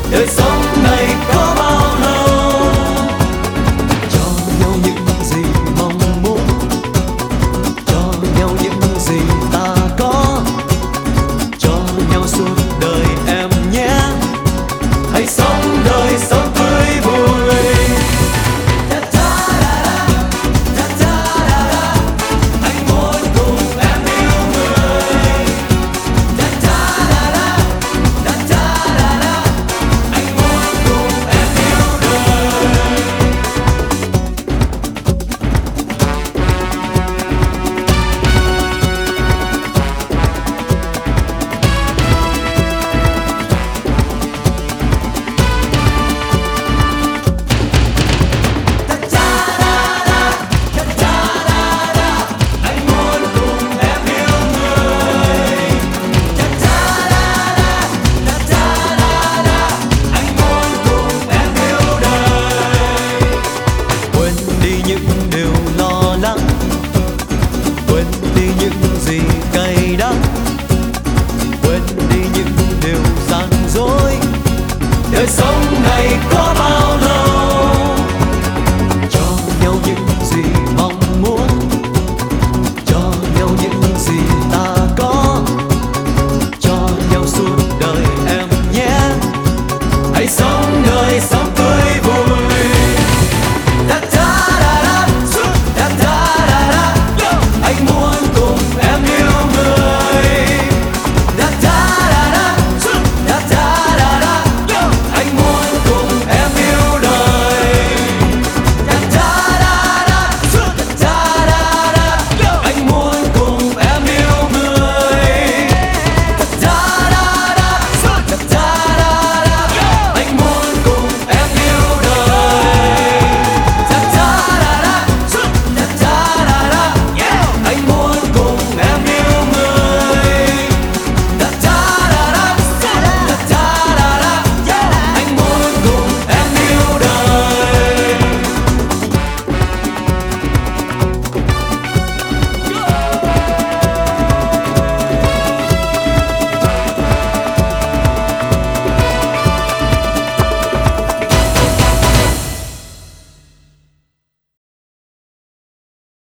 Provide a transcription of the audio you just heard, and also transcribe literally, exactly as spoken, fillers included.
đời sống này có bao lâu. Cho nhau những gì mong muốn, cho nhau những gì ta có, cho nhau suốt đời em nhé. Hãy sống đời sống tươi vui. Anh muốn cùng em yêu người. Anh muốn cùng em yêu đời. Anh muốn cùng em yêu người. Anh muốn cùng em yêu đời. Quên đi những điều lo lắng, quên đi những gì cay đắng, quên đi những điều gian dối. Đời sống này có bao